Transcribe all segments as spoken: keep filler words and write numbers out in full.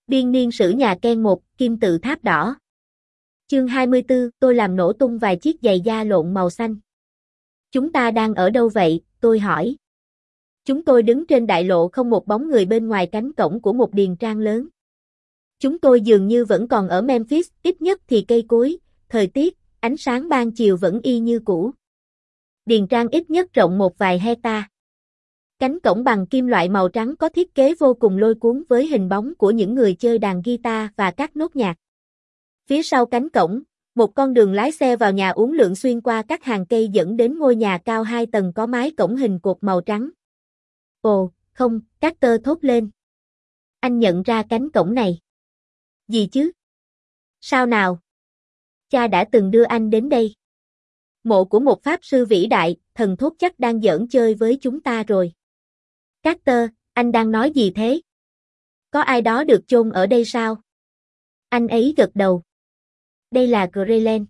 Biên niên sử nhà Ken một, kim tự tháp đỏ. Chương hai mươi tư, tôi làm nổ tung vài chiếc giày da lộn màu xanh. Chúng ta đang ở đâu vậy, tôi hỏi. Chúng tôi đứng trên đại lộ không một bóng người bên ngoài cánh cổng của một điền trang lớn. Chúng tôi dường như vẫn còn ở Memphis, ít nhất thì cây cối, thời tiết, ánh sáng ban chiều vẫn y như cũ. Điền trang ít nhất rộng một vài hecta. Cánh cổng bằng kim loại màu trắng có thiết kế vô cùng lôi cuốn với hình bóng của những người chơi đàn guitar và các nốt nhạc. Phía sau cánh cổng, một con đường lái xe vào nhà uốn lượn xuyên qua các hàng cây dẫn đến ngôi nhà cao hai tầng có mái cổng hình cột màu trắng. Ồ, không, Carter thốt lên. Anh nhận ra cánh cổng này. Gì chứ? Sao nào? Cha đã từng đưa anh đến đây. Mộ của một pháp sư vĩ đại, thần thốt chắc đang giỡn chơi với chúng ta rồi. Carter, anh đang nói gì thế? Có ai đó được chôn ở đây sao? Anh ấy gật đầu. Đây là Graceland,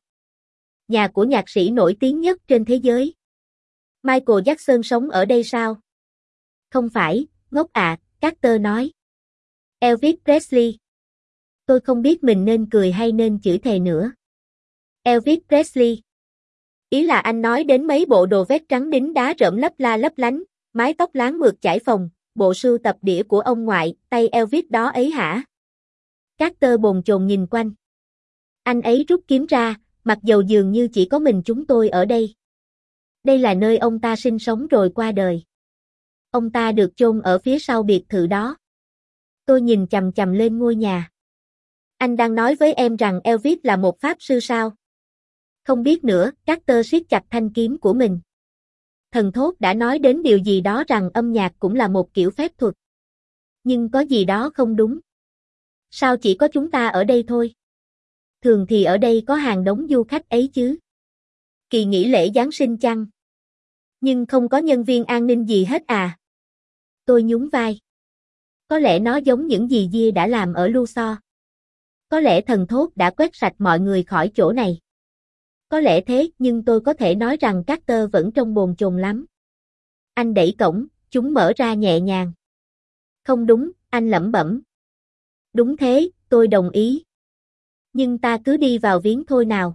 nhà của nhạc sĩ nổi tiếng nhất trên thế giới. Michael Jackson sống ở đây sao? Không phải, ngốc ạ, à, Carter nói. Elvis Presley. Tôi không biết mình nên cười hay nên chửi thề nữa. Elvis Presley. Ý là anh nói đến mấy bộ đồ vest trắng đính đá rợm lấp la lấp lánh, mái tóc láng mượt chải phồng, bộ sưu tập đĩa của ông ngoại, tay Elvis đó ấy hả? Carter bồn chồn nhìn quanh. Anh ấy rút kiếm ra, mặc dầu dường như chỉ có mình chúng tôi ở đây. Đây là nơi ông ta sinh sống rồi qua đời. Ông ta được chôn ở phía sau biệt thự đó. Tôi nhìn chằm chằm lên ngôi nhà. Anh đang nói với em rằng Elvis là một pháp sư sao? Không biết nữa, Carter siết chặt thanh kiếm của mình. Thần thốt đã nói đến điều gì đó rằng âm nhạc cũng là một kiểu phép thuật. Nhưng có gì đó không đúng. Sao chỉ có chúng ta ở đây thôi? Thường thì ở đây có hàng đống du khách ấy chứ. Kỳ nghỉ lễ Giáng sinh chăng? Nhưng không có nhân viên an ninh gì hết à? Tôi nhún vai. Có lẽ nó giống những gì Gia đã làm ở Luxor. Có lẽ thần thốt đã quét sạch mọi người khỏi chỗ này. Có lẽ thế, nhưng tôi có thể nói rằng Carter vẫn trông bồn chồn lắm. Anh đẩy cổng, chúng mở ra nhẹ nhàng. Không đúng, anh lẩm bẩm. Đúng thế, tôi đồng ý. Nhưng ta cứ đi vào viếng thôi nào.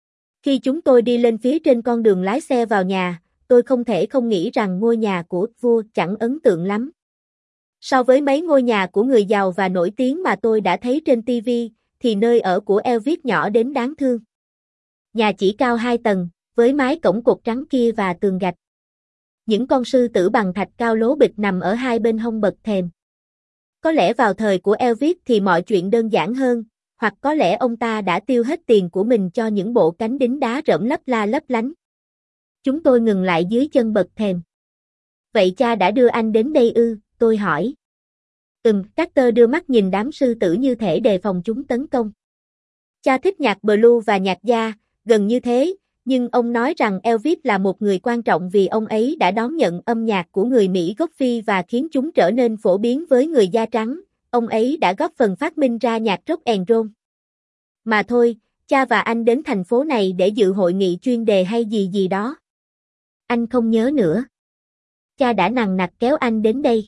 Khi chúng tôi đi lên phía trên con đường lái xe vào nhà, tôi không thể không nghĩ rằng ngôi nhà của vua chẳng ấn tượng lắm. So với mấy ngôi nhà của người giàu và nổi tiếng mà tôi đã thấy trên ti vi, thì nơi ở của Elvis nhỏ đến đáng thương. Nhà chỉ cao hai tầng, với mái cổng cột trắng kia và tường gạch. Những con sư tử bằng thạch cao lố bịch nằm ở hai bên hông bậc thềm. Có lẽ vào thời của Elvis thì mọi chuyện đơn giản hơn, hoặc có lẽ ông ta đã tiêu hết tiền của mình cho những bộ cánh đính đá rợm lấp la lấp lánh. Chúng tôi ngừng lại dưới chân bậc thềm. Vậy cha đã đưa anh đến đây ư, tôi hỏi. Ừm, Carter đưa mắt nhìn đám sư tử như thể đề phòng chúng tấn công. Cha thích nhạc blues và nhạc jazz, gần như thế, nhưng ông nói rằng Elvis là một người quan trọng vì ông ấy đã đón nhận âm nhạc của người Mỹ gốc Phi và khiến chúng trở nên phổ biến với người da trắng. Ông ấy đã góp phần phát minh ra nhạc rock and roll. Mà thôi, cha và anh đến thành phố này để dự hội nghị chuyên đề hay gì gì đó. Anh không nhớ nữa. Cha đã nằng nặc kéo anh đến đây.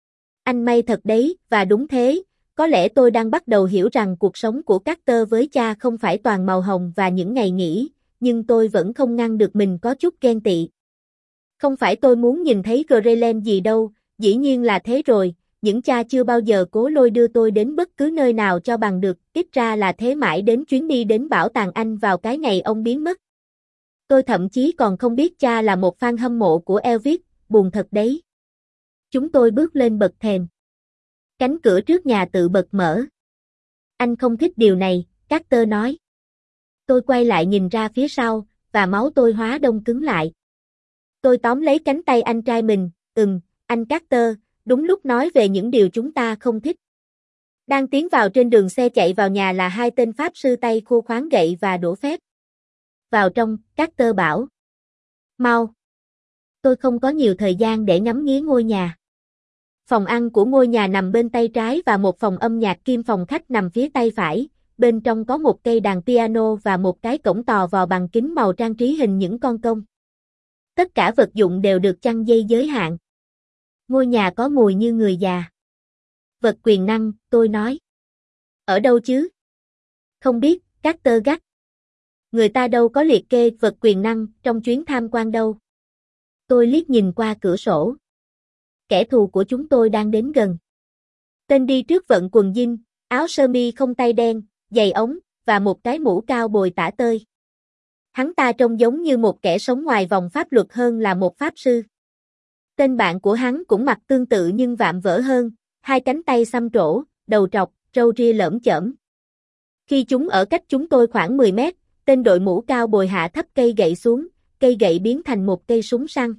Anh may thật đấy, và đúng thế, có lẽ tôi đang bắt đầu hiểu rằng cuộc sống của Carter với cha không phải toàn màu hồng và những ngày nghỉ, nhưng tôi vẫn không ngăn được mình có chút ghen tị. Không phải tôi muốn nhìn thấy Graceland gì đâu, dĩ nhiên là thế rồi, những cha chưa bao giờ cố lôi đưa tôi đến bất cứ nơi nào cho bằng được, ít ra là thế mãi đến chuyến đi đến bảo tàng Anh vào cái ngày ông biến mất. Tôi thậm chí còn không biết cha là một fan hâm mộ của Elvis, buồn thật đấy. Chúng tôi bước lên bậc thềm. Cánh cửa trước nhà tự bật mở. Anh không thích điều này, Carter nói. Tôi quay lại nhìn ra phía sau, và máu tôi hóa đông cứng lại. Tôi tóm lấy cánh tay anh trai mình, ừm, anh Carter, đúng lúc nói về những điều chúng ta không thích. Đang tiến vào trên đường xe chạy vào nhà là hai tên pháp sư tay khô khoáng gậy và đũa phép. Vào trong, Carter bảo. Mau. Tôi không có nhiều thời gian để ngắm nghía ngôi nhà. Phòng ăn của ngôi nhà nằm bên tay trái và một phòng âm nhạc kim phòng khách nằm phía tay phải, bên trong có một cây đàn piano và một cái cổng tò vò bằng kính màu trang trí hình những con công. Tất cả vật dụng đều được chăn dây giới hạn. Ngôi nhà có mùi như người già. Vật quyền năng, tôi nói. Ở đâu chứ? Không biết, Carter gắt. Người ta đâu có liệt kê vật quyền năng trong chuyến tham quan đâu. Tôi liếc nhìn qua cửa sổ. Kẻ thù của chúng tôi đang đến gần. Tên đi trước vận quần jean, áo sơ mi không tay đen, giày ống, và một cái mũ cao bồi tả tơi. Hắn ta trông giống như một kẻ sống ngoài vòng pháp luật hơn là một pháp sư. Tên bạn của hắn cũng mặc tương tự nhưng vạm vỡ hơn, hai cánh tay xăm trổ, đầu trọc, râu ria lởm chởm. Khi chúng ở cách chúng tôi khoảng mười mét, tên đội mũ cao bồi hạ thấp cây gậy xuống, cây gậy biến thành một cây súng săn.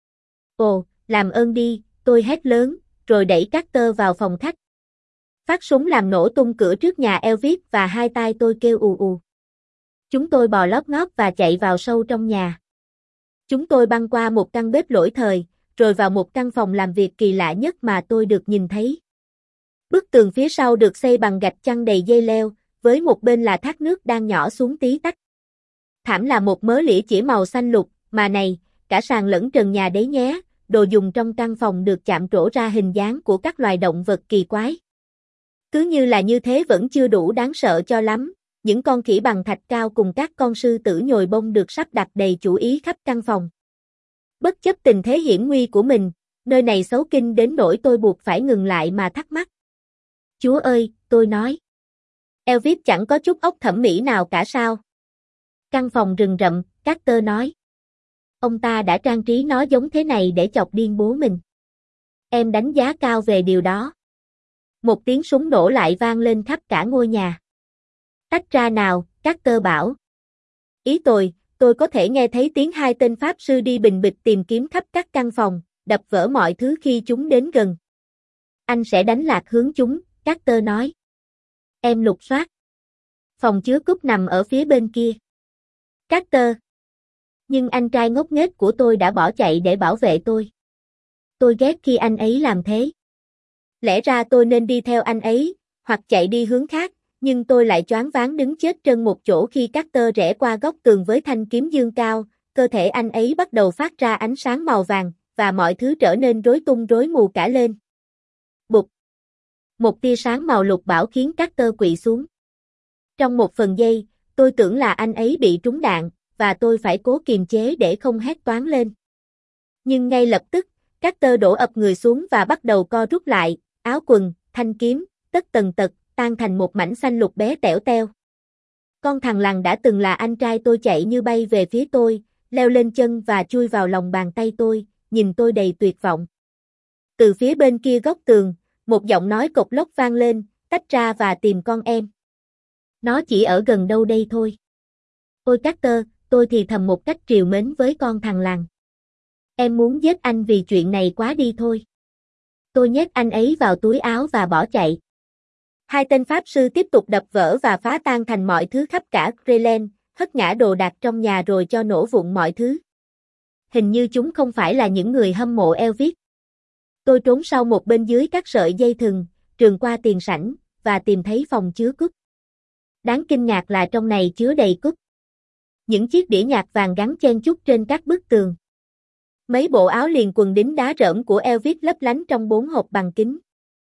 Ồ, làm ơn đi, tôi hét lớn, rồi đẩy Carter vào phòng khách. Phát súng làm nổ tung cửa trước nhà Elvis và hai tai tôi kêu ù ù. Chúng tôi bò lóp ngóp và chạy vào sâu trong nhà. Chúng tôi băng qua một căn bếp lỗi thời, rồi vào một căn phòng làm việc kỳ lạ nhất mà tôi được nhìn thấy. Bức tường phía sau được xây bằng gạch chăn đầy dây leo, với một bên là thác nước đang nhỏ xuống tí tách. Thảm là một mớ lĩa chĩa màu xanh lục, mà này, cả sàn lẫn trần nhà đấy nhé, đồ dùng trong căn phòng được chạm trổ ra hình dáng của các loài động vật kỳ quái. Cứ như là như thế vẫn chưa đủ đáng sợ cho lắm, những con khỉ bằng thạch cao cùng các con sư tử nhồi bông được sắp đặt đầy chủ ý khắp căn phòng. Bất chấp tình thế hiểm nguy của mình, nơi này xấu kinh đến nỗi tôi buộc phải ngừng lại mà thắc mắc. Chúa ơi, tôi nói. Elvis chẳng có chút óc thẩm mỹ nào cả sao? Căn phòng rừng rậm, Carter nói. Ông ta đã trang trí nó giống thế này để chọc điên bố mình. Em đánh giá cao về điều đó. Một tiếng súng nổ lại vang lên khắp cả ngôi nhà. Tách ra nào, Carter bảo. Ý tôi, tôi có thể nghe thấy tiếng hai tên pháp sư đi bình bịch tìm kiếm khắp các căn phòng, đập vỡ mọi thứ khi chúng đến gần. Anh sẽ đánh lạc hướng chúng, Carter nói. Em lục soát. Phòng chứa cúp nằm ở phía bên kia. Carter. Nhưng anh trai ngốc nghếch của tôi đã bỏ chạy để bảo vệ tôi. Tôi ghét khi anh ấy làm thế. Lẽ ra tôi nên đi theo anh ấy, hoặc chạy đi hướng khác, nhưng tôi lại choáng váng đứng chết trân một chỗ khi Carter rẽ qua góc tường với thanh kiếm giương cao, cơ thể anh ấy bắt đầu phát ra ánh sáng màu vàng, và mọi thứ trở nên rối tung rối mù cả lên. Bụp! Một tia sáng màu lục bảo khiến Carter quỵ xuống. Trong một phần giây, tôi tưởng là anh ấy bị trúng đạn, và tôi phải cố kiềm chế để không hét toáng lên. Nhưng ngay lập tức, Carter đổ ập người xuống và bắt đầu co rút lại, áo quần, thanh kiếm, tất tần tật, tan thành một mảnh xanh lục bé tẻo teo. Con thằn lằn đã từng là anh trai tôi chạy như bay về phía tôi, leo lên chân và chui vào lòng bàn tay tôi, nhìn tôi đầy tuyệt vọng. Từ phía bên kia góc tường, một giọng nói cộc lốc vang lên, tách ra và tìm con em. Nó chỉ ở gần đâu đây thôi. Ôi Carter, tôi thì thầm một cách trìu mến với con thằn lằn. Em muốn giết anh vì chuyện này quá đi thôi. Tôi nhét anh ấy vào túi áo và bỏ chạy. Hai tên pháp sư tiếp tục đập vỡ và phá tan thành mọi thứ khắp cả Greenland, hất ngã đồ đạc trong nhà rồi cho nổ vụn mọi thứ. Hình như chúng không phải là những người hâm mộ Elvis. Tôi trốn sau một bên dưới các sợi dây thừng, trườn qua tiền sảnh, và tìm thấy phòng chứa cúp. Đáng kinh ngạc là trong này chứa đầy cúp. Những chiếc đĩa nhạc vàng gắn chen chúc trên các bức tường. Mấy bộ áo liền quần đính đá rỡm của Elvis lấp lánh trong bốn hộp bằng kính.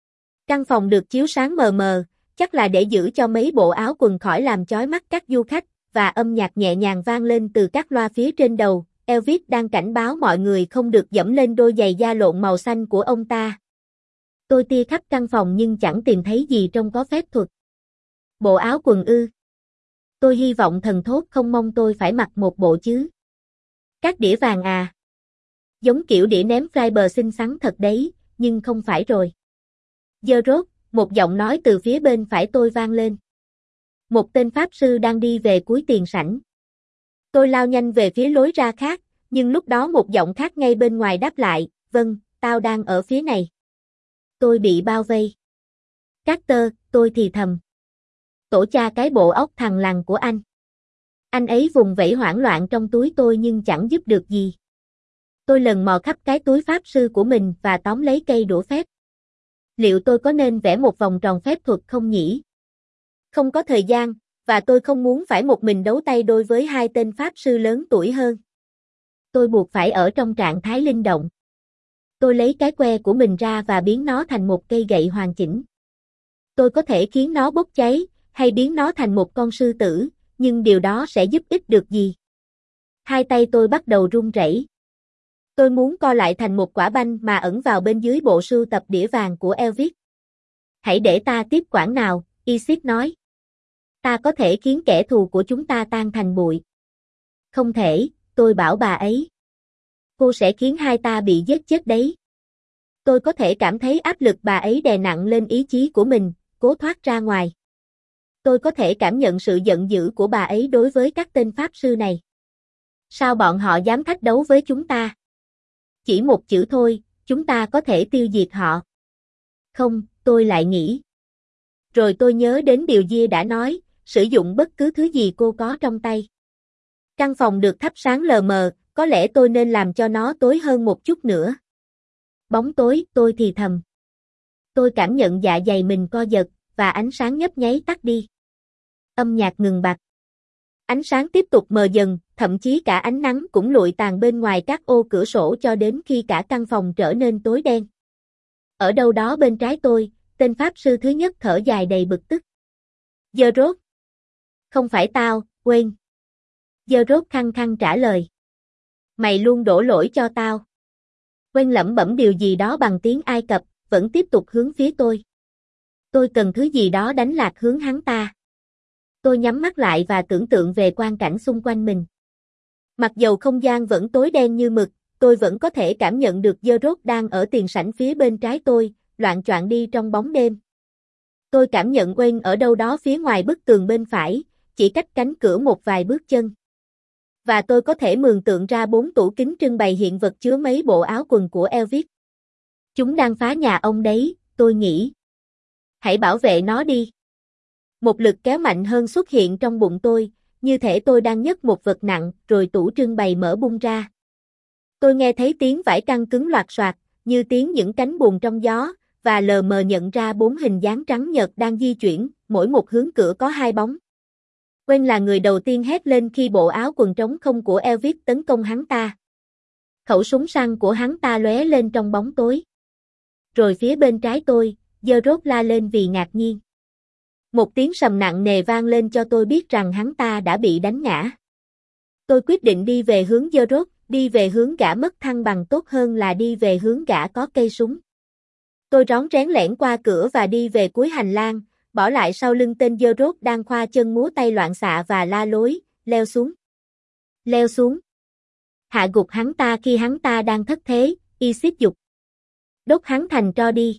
Căn phòng được chiếu sáng mờ mờ, chắc là để giữ cho mấy bộ áo quần khỏi làm chói mắt các du khách, và âm nhạc nhẹ nhàng vang lên từ các loa phía trên đầu. Elvis đang cảnh báo mọi người không được dẫm lên đôi giày da lộn màu xanh của ông ta. Tôi tia khắp căn phòng nhưng chẳng tìm thấy gì trông có phép thuật. Bộ áo quần ư? Tôi hy vọng thần thốt không mong tôi phải mặc một bộ chứ. Các đĩa vàng à? Giống kiểu đĩa ném Freiber xinh xắn thật đấy, nhưng không phải rồi. Giờ rốt, một giọng nói từ phía bên phải tôi vang lên. Một tên pháp sư đang đi về cuối tiền sảnh. Tôi lao nhanh về phía lối ra khác, nhưng lúc đó một giọng khác ngay bên ngoài đáp lại, vâng, tao đang ở phía này. Tôi bị bao vây. Carter, tôi thì thầm. Tổ cha cái bộ óc thằn lằn của anh. Anh ấy vùng vẫy hoảng loạn trong túi tôi nhưng chẳng giúp được gì. Tôi lần mò khắp cái túi pháp sư của mình và tóm lấy cây đũa phép. Liệu tôi có nên vẽ một vòng tròn phép thuật không nhỉ? Không có thời gian, và tôi không muốn phải một mình đấu tay đôi với hai tên pháp sư lớn tuổi hơn. Tôi buộc phải ở trong trạng thái linh động. Tôi lấy cái que của mình ra và biến nó thành một cây gậy hoàn chỉnh. Tôi có thể khiến nó bốc cháy, hay biến nó thành một con sư tử, nhưng điều đó sẽ giúp ích được gì? Hai tay tôi bắt đầu run rẩy. Tôi muốn co lại thành một quả banh mà ẩn vào bên dưới bộ sưu tập đĩa vàng của Elvis. Hãy để ta tiếp quản nào, Isis nói. Ta có thể khiến kẻ thù của chúng ta tan thành bụi. Không thể, tôi bảo bà ấy. Cô sẽ khiến hai ta bị giết chết đấy. Tôi có thể cảm thấy áp lực bà ấy đè nặng lên ý chí của mình, cố thoát ra ngoài. Tôi có thể cảm nhận sự giận dữ của bà ấy đối với các tên pháp sư này. Sao bọn họ dám thách đấu với chúng ta? Chỉ một chữ thôi, chúng ta có thể tiêu diệt họ. Không, tôi lại nghĩ. Rồi tôi nhớ đến điều Gia đã nói, sử dụng bất cứ thứ gì cô có trong tay. Căn phòng được thắp sáng lờ mờ, có lẽ tôi nên làm cho nó tối hơn một chút nữa. Bóng tối, tôi thì thầm. Tôi cảm nhận dạ dày mình co giật, và ánh sáng nhấp nháy tắt đi. Âm nhạc ngừng bặt. Ánh sáng tiếp tục mờ dần, thậm chí cả ánh nắng cũng lụi tàn bên ngoài các ô cửa sổ cho đến khi cả căn phòng trở nên tối đen. Ở đâu đó bên trái tôi, tên pháp sư thứ nhất thở dài đầy bực tức. Geralt. Không phải tao, quên. Geralt khăng khăng trả lời. Mày luôn đổ lỗi cho tao. Quên lẩm bẩm điều gì đó bằng tiếng Ai Cập, vẫn tiếp tục hướng phía tôi. Tôi cần thứ gì đó đánh lạc hướng hắn ta. Tôi nhắm mắt lại và tưởng tượng về quang cảnh xung quanh mình. Mặc dầu không gian vẫn tối đen như mực, tôi vẫn có thể cảm nhận được Geralt đang ở tiền sảnh phía bên trái tôi, loạng choạng đi trong bóng đêm. Tôi cảm nhận Wayne ở đâu đó phía ngoài bức tường bên phải, chỉ cách cánh cửa một vài bước chân. Và tôi có thể mường tượng ra bốn tủ kính trưng bày hiện vật chứa mấy bộ áo quần của Elvis. Chúng đang phá nhà ông đấy, tôi nghĩ. Hãy bảo vệ nó đi. Một lực kéo mạnh hơn xuất hiện trong bụng tôi, như thể tôi đang nhấc một vật nặng, rồi tủ trưng bày mở bung ra. Tôi nghe thấy tiếng vải căng cứng loạt soạt, như tiếng những cánh buồm trong gió, và lờ mờ nhận ra bốn hình dáng trắng nhợt đang di chuyển, mỗi một hướng cửa có hai bóng. Wayne là người đầu tiên hét lên khi bộ áo quần trống không của Elvis tấn công hắn ta. Khẩu súng săn của hắn ta lóe lên trong bóng tối. Rồi phía bên trái tôi, Geralt la lên vì ngạc nhiên. Một tiếng sầm nặng nề vang lên cho tôi biết rằng hắn ta đã bị đánh ngã. Tôi quyết định đi về hướng Geralt, đi về hướng gã mất thăng bằng tốt hơn là đi về hướng gã có cây súng. Tôi rón rén lẻn qua cửa và đi về cuối hành lang, bỏ lại sau lưng tên Geralt đang khoa chân múa tay loạn xạ và la lối, leo xuống. Leo xuống. Hạ gục hắn ta khi hắn ta đang thất thế, Isis dục. Đốt hắn thành tro đi.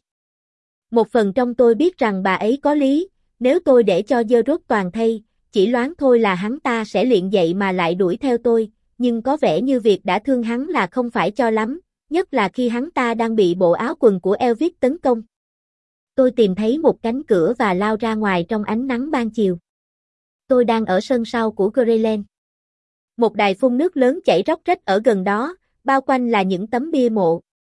Một phần trong tôi biết rằng bà ấy có lý, nếu tôi để cho Geralt toàn thây, chỉ loáng thôi là hắn ta sẽ liệng dậy mà lại đuổi theo tôi, nhưng có vẻ như việc đã thương hắn là không phải cho lắm, nhất là khi hắn ta đang bị bộ áo quần của Elvis tấn công. Tôi tìm thấy một cánh cửa và lao ra ngoài trong ánh nắng ban chiều. Tôi đang ở sân sau của Greyland. Một đài phun nước lớn chảy róc rách ở gần đó, bao quanh là những tấm bia mộ.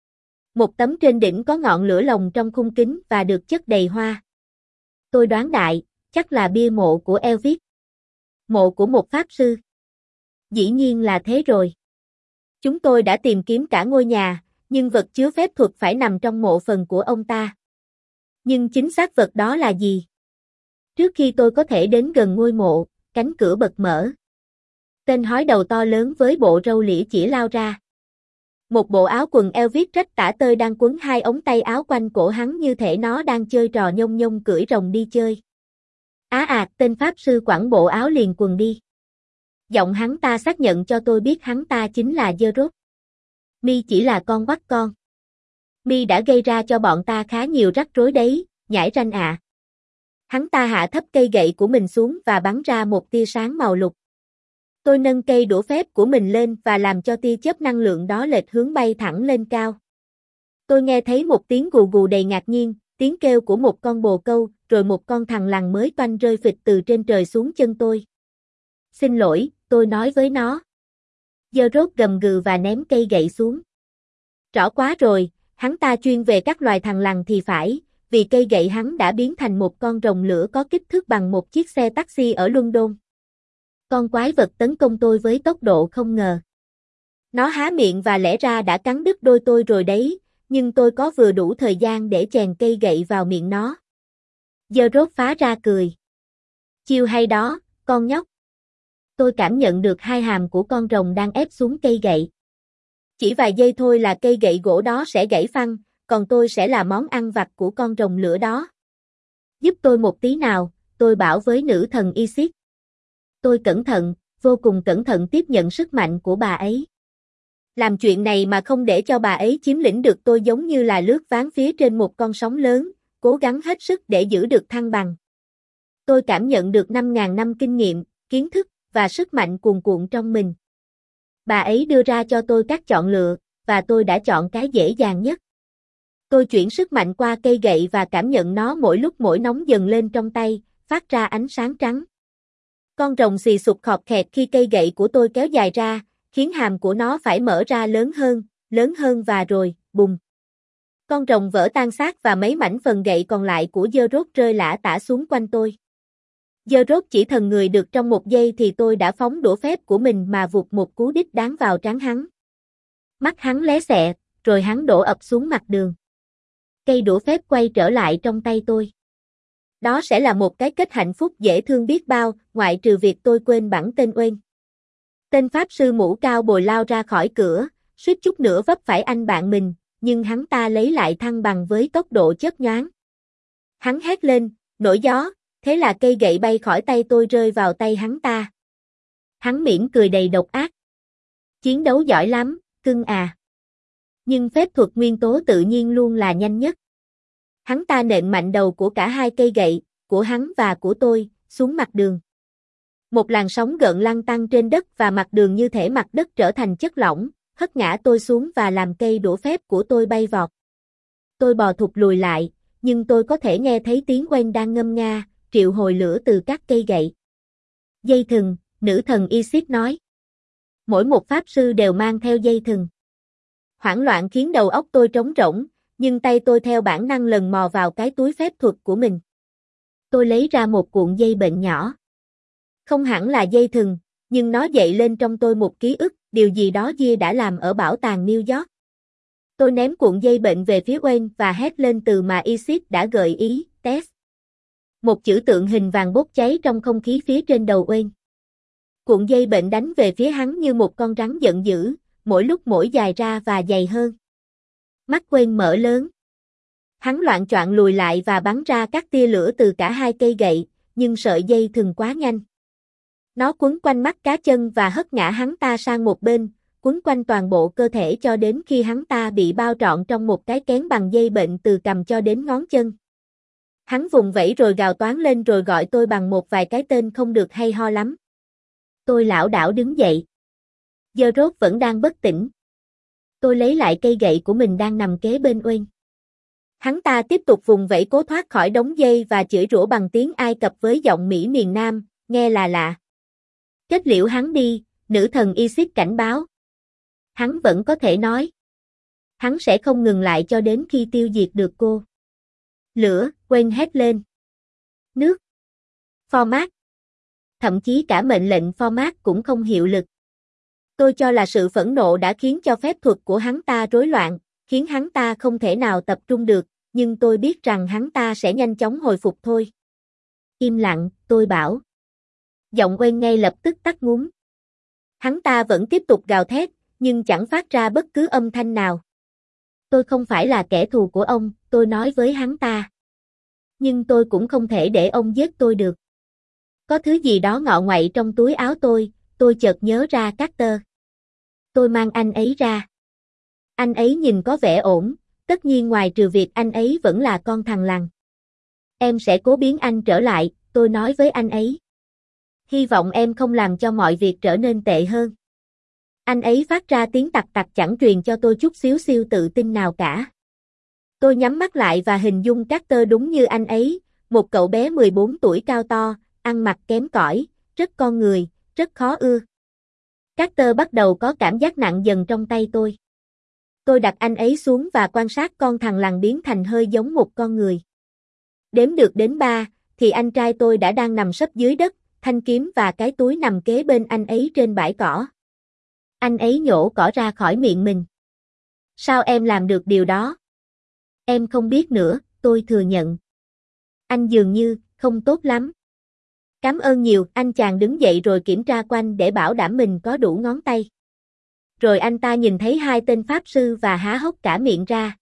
Một tấm trên đỉnh có ngọn lửa lồng trong khung kính và được chất đầy hoa. Tôi đoán đại, chắc là bia mộ của Elvis. Mộ của một pháp sư. Dĩ nhiên là thế rồi. Chúng tôi đã tìm kiếm cả ngôi nhà, nhưng vật chứa phép thuật phải nằm trong mộ phần của ông ta. Nhưng chính xác vật đó là gì? Trước khi tôi có thể đến gần ngôi mộ, cánh cửa bật mở. Tên hói đầu to lớn với bộ râu lĩa chĩa lao ra. Một bộ áo quần Elvis rách tả tơi đang quấn hai ống tay áo quanh cổ hắn như thể nó đang chơi trò nhông nhông cưỡi rồng đi chơi. Á ạt, tên pháp sư quẳng bộ áo liền quần đi. Giọng hắn ta xác nhận cho tôi biết hắn ta chính là Geralt. Mi chỉ là con quắt con. Mi đã gây ra cho bọn ta khá nhiều rắc rối đấy, nhãi ranh ạ. À. Hắn ta hạ thấp cây gậy của mình xuống và bắn ra một tia sáng màu lục. Tôi nâng cây đũa phép của mình lên và làm cho tia chớp năng lượng đó lệch hướng bay thẳng lên cao. Tôi nghe thấy một tiếng gù gù đầy ngạc nhiên, tiếng kêu của một con bồ câu, rồi một con thằn lằn mới toanh rơi phịch từ trên trời xuống chân tôi. Xin lỗi, tôi nói với nó. Geralt gầm gừ và ném cây gậy xuống. Rõ quá rồi, hắn ta chuyên về các loài thằn lằn thì phải, vì cây gậy hắn đã biến thành một con rồng lửa có kích thước bằng một chiếc xe taxi ở London. Con quái vật tấn công tôi với tốc độ không ngờ. Nó há miệng và lẽ ra đã cắn đứt đôi tôi rồi đấy, nhưng tôi có vừa đủ thời gian để chèn cây gậy vào miệng nó. Geralt phá ra cười. Chiêu hay đó, con nhóc. Tôi cảm nhận được hai hàm của con rồng đang ép xuống cây gậy. Chỉ vài giây thôi là cây gậy gỗ đó sẽ gãy phăng, còn tôi sẽ là món ăn vặt của con rồng lửa đó. Giúp tôi một tí nào, tôi bảo với nữ thần Isis. Tôi cẩn thận, vô cùng cẩn thận tiếp nhận sức mạnh của bà ấy. Làm chuyện này mà không để cho bà ấy chiếm lĩnh được tôi giống như là lướt ván phía trên một con sóng lớn, cố gắng hết sức để giữ được thăng bằng. Tôi cảm nhận được năm ngàn năm kinh nghiệm, kiến thức và sức mạnh cuồn cuộn trong mình. Bà ấy đưa ra cho tôi các chọn lựa, và tôi đã chọn cái dễ dàng nhất. Tôi chuyển sức mạnh qua cây gậy và cảm nhận nó mỗi lúc mỗi nóng dần lên trong tay, phát ra ánh sáng trắng. Con rồng xì sụp khọt khẹt khi cây gậy của tôi kéo dài ra, khiến hàm của nó phải mở ra lớn hơn, lớn hơn và rồi, bùng. Con rồng vỡ tan xác và mấy mảnh phần gậy còn lại của Geralt rơi lả tả xuống quanh tôi. Geralt chỉ thần người được trong một giây thì tôi đã phóng đũa phép của mình mà vụt một cú đích đáng vào trán hắn. Mắt hắn lé xẹ, rồi hắn đổ ập xuống mặt đường. Cây đũa phép quay trở lại trong tay tôi. Đó sẽ là một cái kết hạnh phúc dễ thương biết bao, ngoại trừ việc tôi quên bẵng tên Owen. Tên pháp sư mũ cao bồi lao ra khỏi cửa, suýt chút nữa vấp phải anh bạn mình, nhưng hắn ta lấy lại thăng bằng với tốc độ chớp nhoáng. Hắn hét lên, nổi gió, thế là cây gậy bay khỏi tay tôi rơi vào tay hắn ta. Hắn mỉm cười đầy độc ác. Chiến đấu giỏi lắm, cưng à. Nhưng phép thuật nguyên tố tự nhiên luôn là nhanh nhất. Hắn ta nện mạnh đầu của cả hai cây gậy, của hắn và của tôi, xuống mặt đường. Một làn sóng gợn lăn tăn trên đất và mặt đường như thể mặt đất trở thành chất lỏng, hất ngã tôi xuống và làm cây đũa phép của tôi bay vọt. Tôi bò thụt lùi lại, nhưng tôi có thể nghe thấy tiếng Owen đang ngâm nga, triệu hồi lửa từ các cây gậy. Dây thừng, nữ thần Isis nói. Mỗi một pháp sư đều mang theo dây thừng. Hoảng loạn khiến đầu óc tôi trống rỗng, nhưng tay tôi theo bản năng lần mò vào cái túi phép thuật của mình. Tôi lấy ra một cuộn dây bệnh nhỏ. Không hẳn là dây thừng, nhưng nó dậy lên trong tôi một ký ức, điều gì đó Gia đã làm ở bảo tàng New York. Tôi ném cuộn dây bệnh về phía Owen và hét lên từ mà Isis đã gợi ý, Tess. Một chữ tượng hình vàng bốc cháy trong không khí phía trên đầu Owen. Cuộn dây bệnh đánh về phía hắn như một con rắn giận dữ, mỗi lúc mỗi dài ra và dày hơn. Mắt Owen mở lớn. Hắn loạng choạng lùi lại và bắn ra các tia lửa từ cả hai cây gậy, nhưng sợi dây thừng quá nhanh. Nó quấn quanh mắt cá chân và hất ngã hắn ta sang một bên, quấn quanh toàn bộ cơ thể cho đến khi hắn ta bị bao trọn trong một cái kén bằng dây bệnh từ cằm cho đến ngón chân. Hắn vùng vẫy rồi gào toáng lên rồi gọi tôi bằng một vài cái tên không được hay ho lắm. Tôi lảo đảo đứng dậy. Geralt vẫn đang bất tỉnh. Tôi lấy lại cây gậy của mình đang nằm kế bên Owen. Hắn ta tiếp tục vùng vẫy cố thoát khỏi đống dây và chửi rủa bằng tiếng Ai Cập với giọng Mỹ miền Nam, nghe là lạ. Kết liễu hắn đi, nữ thần Isis cảnh báo. Hắn vẫn có thể nói. Hắn sẽ không ngừng lại cho đến khi tiêu diệt được cô. Lửa, Owen hét lên. Nước. Format. Thậm chí cả mệnh lệnh format cũng không hiệu lực. Tôi cho là sự phẫn nộ đã khiến cho phép thuật của hắn ta rối loạn, khiến hắn ta không thể nào tập trung được, nhưng tôi biết rằng hắn ta sẽ nhanh chóng hồi phục thôi. Im lặng, tôi bảo. Giọng Owen ngay lập tức tắt ngúm. Hắn ta vẫn tiếp tục gào thét, nhưng chẳng phát ra bất cứ âm thanh nào. Tôi không phải là kẻ thù của ông, tôi nói với hắn ta. Nhưng tôi cũng không thể để ông giết tôi được. Có thứ gì đó ngọ ngoại trong túi áo tôi, tôi chợt nhớ ra Carter. Tôi mang anh ấy ra. Anh ấy nhìn có vẻ ổn, tất nhiên ngoài trừ việc anh ấy vẫn là con thằng lằn. Em sẽ cố biến anh trở lại, tôi nói với anh ấy. Hy vọng em không làm cho mọi việc trở nên tệ hơn. Anh ấy phát ra tiếng tặc tặc chẳng truyền cho tôi chút xíu siêu tự tin nào cả. Tôi nhắm mắt lại và hình dung Carter đúng như anh ấy, một cậu bé mười bốn tuổi cao to, ăn mặc kém cỏi, rất con người, rất khó ưa. Carter bắt đầu có cảm giác nặng dần trong tay tôi. Tôi đặt anh ấy xuống và quan sát con thằng lằn biến thành hơi giống một con người. Đếm được đến ba, thì anh trai tôi đã đang nằm sấp dưới đất, thanh kiếm và cái túi nằm kế bên anh ấy trên bãi cỏ. Anh ấy nhổ cỏ ra khỏi miệng mình. Sao em làm được điều đó? Em không biết nữa, tôi thừa nhận. Anh dường như, không tốt lắm. Cảm ơn nhiều, anh chàng đứng dậy rồi kiểm tra quanh để bảo đảm mình có đủ ngón tay. Rồi anh ta nhìn thấy hai tên pháp sư và há hốc cả miệng ra.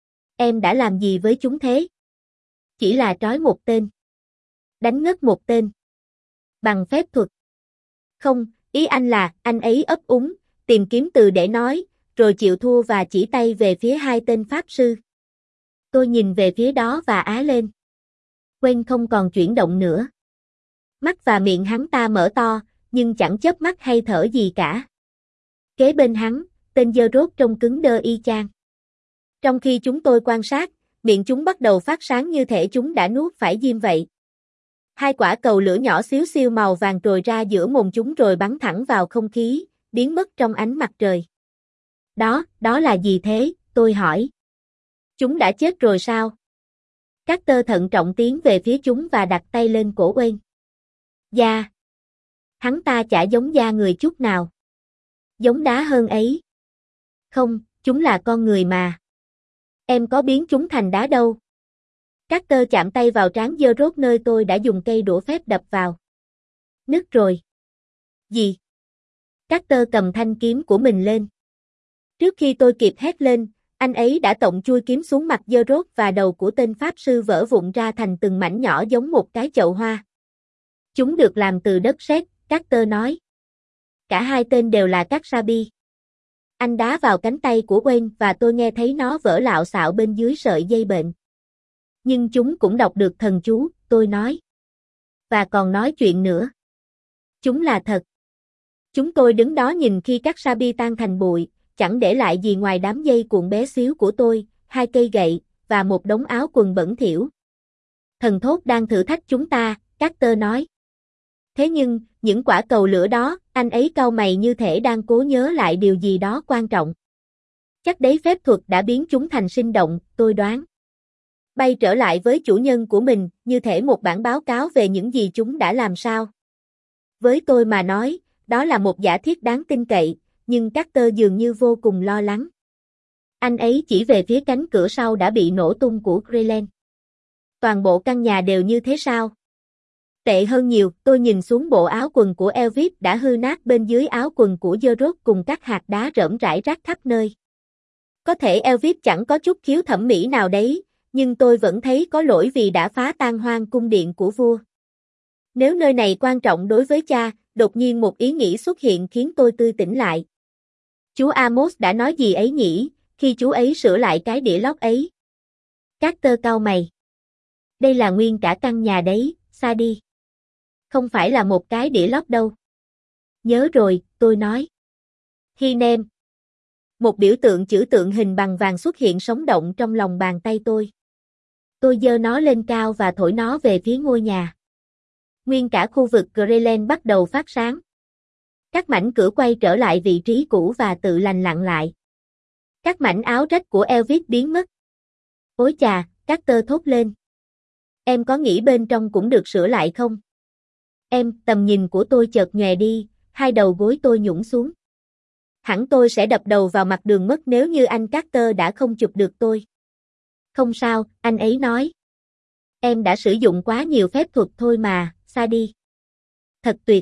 Em đã làm gì với chúng thế? Chỉ là trói một tên. Đánh ngất một tên. Bằng phép thuật. Không, ý anh là, anh ấy ấp úng, tìm kiếm từ để nói, rồi chịu thua và chỉ tay về phía hai tên pháp sư. Tôi nhìn về phía đó và á lên. Wayne không còn chuyển động nữa. Mắt và miệng hắn ta mở to, nhưng chẳng chớp mắt hay thở gì cả. Kế bên hắn, tên dơ rốt trông cứng đơ y chang. Trong khi chúng tôi quan sát, miệng chúng bắt đầu phát sáng như thể chúng đã nuốt phải diêm vậy. Hai quả cầu lửa nhỏ xíu xiu màu vàng trồi ra giữa mồm chúng rồi bắn thẳng vào không khí, biến mất trong ánh mặt trời. Đó, đó là gì thế? Tôi hỏi. Chúng đã chết rồi sao? Carter thận trọng tiến về phía chúng và đặt tay lên cổ Wayne. Da. Hắn ta chả giống da người chút nào. Giống đá hơn ấy. Không, chúng là con người mà. Em có biến chúng thành đá đâu. Carter chạm tay vào trán dơ rốt nơi tôi đã dùng cây đũa phép đập vào. Nứt rồi. Gì? Carter cầm thanh kiếm của mình lên. Trước khi tôi kịp hét lên, anh ấy đã tộng chui kiếm xuống mặt dơ rốt và đầu của tên pháp sư vỡ vụn ra thành từng mảnh nhỏ giống một cái chậu hoa. Chúng được làm từ đất sét, Carter nói. Cả hai tên đều là các Sabi. Anh đá vào cánh tay của Wayne và tôi nghe thấy nó vỡ lạo xạo bên dưới sợi dây bệnh. Nhưng chúng cũng đọc được thần chú, tôi nói. Và còn nói chuyện nữa. Chúng là thật. Chúng tôi đứng đó nhìn khi các Sabi tan thành bụi, chẳng để lại gì ngoài đám dây cuộn bé xíu của tôi, hai cây gậy, và một đống áo quần bẩn thỉu. Thần thốt đang thử thách chúng ta, Carter nói. Thế nhưng, những quả cầu lửa đó, anh ấy cau mày như thể đang cố nhớ lại điều gì đó quan trọng. Chắc đấy phép thuật đã biến chúng thành sinh động, tôi đoán. Bay trở lại với chủ nhân của mình, như thể một bản báo cáo về những gì chúng đã làm sao. Với tôi mà nói, đó là một giả thiết đáng tin cậy, nhưng Carter dường như vô cùng lo lắng. Anh ấy chỉ về phía cánh cửa sau đã bị nổ tung của Greyland. Toàn bộ căn nhà đều như thế sao? Tệ hơn nhiều, tôi nhìn xuống bộ áo quần của Elvis đã hư nát bên dưới áo quần của Gerard cùng các hạt đá rởm rải rác khắp nơi. Có thể Elvis chẳng có chút khiếu thẩm mỹ nào đấy, nhưng tôi vẫn thấy có lỗi vì đã phá tan hoang cung điện của vua. Nếu nơi này quan trọng đối với cha, đột nhiên một ý nghĩ xuất hiện khiến tôi tươi tỉnh lại. Chú Amos đã nói gì ấy nhỉ, khi chú ấy sửa lại cái đĩa lót ấy? Carter cau mày. Đây là nguyên cả căn nhà đấy, Sadie. Không phải là một cái đĩa lót đâu. Nhớ rồi, tôi nói. Hi nem. Một biểu tượng chữ tượng hình bằng vàng xuất hiện sống động trong lòng bàn tay tôi. Tôi giơ nó lên cao và thổi nó về phía ngôi nhà. Nguyên cả khu vực Greyland bắt đầu phát sáng. Các mảnh cửa quay trở lại vị trí cũ và tự lành lặn lại. Các mảnh áo rách của Elvis biến mất. Ôi chà, Carter thốt lên. Em có nghĩ bên trong cũng được sửa lại không? Em, tầm nhìn của tôi chợt nhòe đi, hai đầu gối tôi nhũn xuống. Hẳn tôi sẽ đập đầu vào mặt đường mất nếu như anh Carter đã không chụp được tôi. Không sao, anh ấy nói. Em đã sử dụng quá nhiều phép thuật thôi mà, Sadie. Thật tuyệt.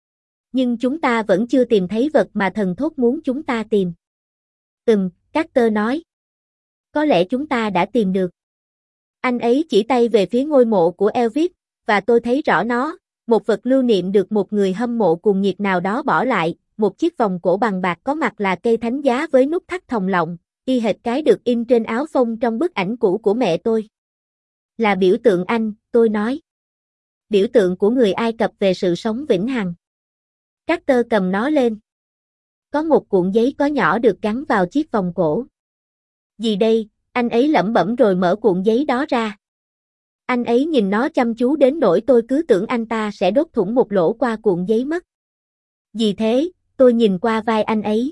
Nhưng chúng ta vẫn chưa tìm thấy vật mà thần thốt muốn chúng ta tìm. Ừm, Carter nói. Có lẽ chúng ta đã tìm được. Anh ấy chỉ tay về phía ngôi mộ của Elvis, và tôi thấy rõ nó, một vật lưu niệm được một người hâm mộ cuồng nhiệt nào đó bỏ lại, một chiếc vòng cổ bằng bạc có mặt là cây thánh giá với nút thắt thòng lọng, y hệt cái được in trên áo phông trong bức ảnh cũ của mẹ tôi. Là biểu tượng anh, tôi nói. Biểu tượng của người Ai Cập về sự sống vĩnh hằng. Carter cầm nó lên. Có một cuộn giấy có nhỏ được gắn vào chiếc vòng cổ. Gì đây, anh ấy lẩm bẩm rồi mở cuộn giấy đó ra. Anh ấy nhìn nó chăm chú đến nỗi tôi cứ tưởng anh ta sẽ đốt thủng một lỗ qua cuộn giấy mất. Gì thế, tôi nhìn qua vai anh ấy.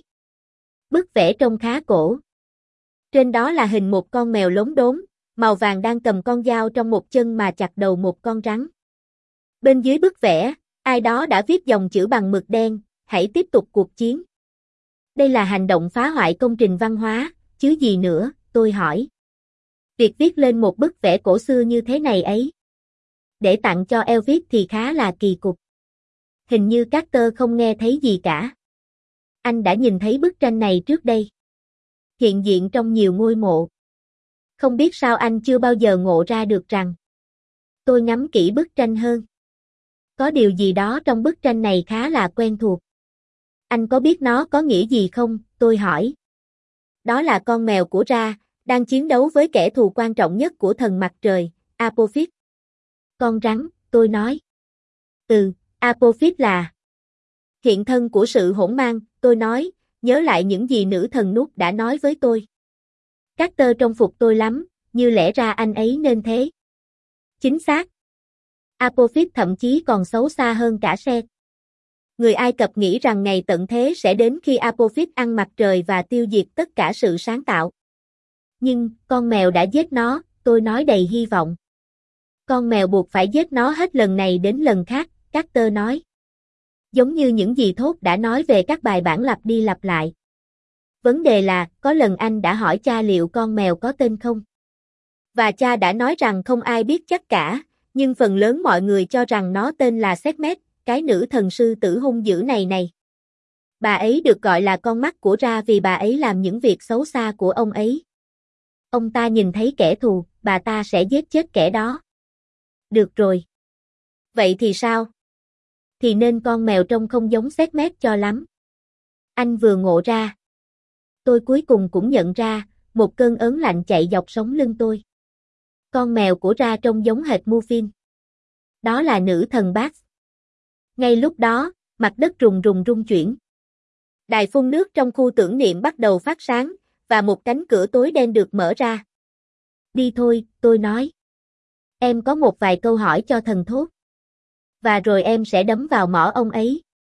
Bức vẽ trông khá cổ. Trên đó là hình một con mèo lốm đốm, màu vàng đang cầm con dao trong một chân mà chặt đầu một con rắn. Bên dưới bức vẽ, ai đó đã viết dòng chữ bằng mực đen, hãy tiếp tục cuộc chiến. Đây là hành động phá hoại công trình văn hóa, chứ gì nữa, tôi hỏi. Việc viết lên một bức vẽ cổ xưa như thế này ấy, Để tặng cho Elvis thì khá là kỳ cục. Hình như Carter không nghe thấy gì cả. Anh đã nhìn thấy bức tranh này trước đây. Hiện diện trong nhiều ngôi mộ. Không biết sao anh chưa bao giờ ngộ ra được rằng. Tôi ngắm kỹ bức tranh hơn. Có điều gì đó trong bức tranh này khá là quen thuộc. Anh có biết nó có nghĩa gì không? Tôi hỏi. Đó là con mèo của Ra, đang chiến đấu với kẻ thù quan trọng nhất của thần mặt trời, Apophis. Con rắn, tôi nói. Ừ, Apophis là hiện thân của sự hỗn mang, tôi nói, nhớ lại những gì nữ thần Nút đã nói với tôi. Carter trông phục tôi lắm, như lẽ ra anh ấy nên thế. Chính xác. Apophis thậm chí còn xấu xa hơn cả Set. Người Ai Cập nghĩ rằng ngày tận thế sẽ đến khi Apophis ăn mặt trời và tiêu diệt tất cả sự sáng tạo. Nhưng, con mèo đã giết nó, tôi nói đầy hy vọng. Con mèo buộc phải giết nó hết lần này đến lần khác, Carter nói. Giống như những gì Thốt đã nói về các bài bản lặp đi lặp lại. Vấn đề là, có lần anh đã hỏi cha liệu con mèo có tên không? Và cha đã nói rằng không ai biết chắc cả, nhưng phần lớn mọi người cho rằng nó tên là Sekhmet, cái nữ thần sư tử hung dữ này này. Bà ấy được gọi là con mắt của Ra vì bà ấy làm những việc xấu xa của ông ấy. Ông ta nhìn thấy kẻ thù, bà ta sẽ giết chết kẻ đó. Được rồi. Vậy thì sao? Thì nên con mèo trông không giống Sekhmet cho lắm. Anh vừa ngộ ra. Tôi cuối cùng cũng nhận ra, một cơn ớn lạnh chạy dọc sống lưng tôi. Con mèo của Ra trông giống hệt Mufin. Đó là nữ thần Bát. Ngay lúc đó, mặt đất rùng rùng rung chuyển. Đài phun nước trong khu tưởng niệm bắt đầu phát sáng, và một cánh cửa tối đen được mở ra. Đi thôi, tôi nói. Em có một vài câu hỏi cho thần Thốt. Và rồi em sẽ đấm vào mỏ ông ấy.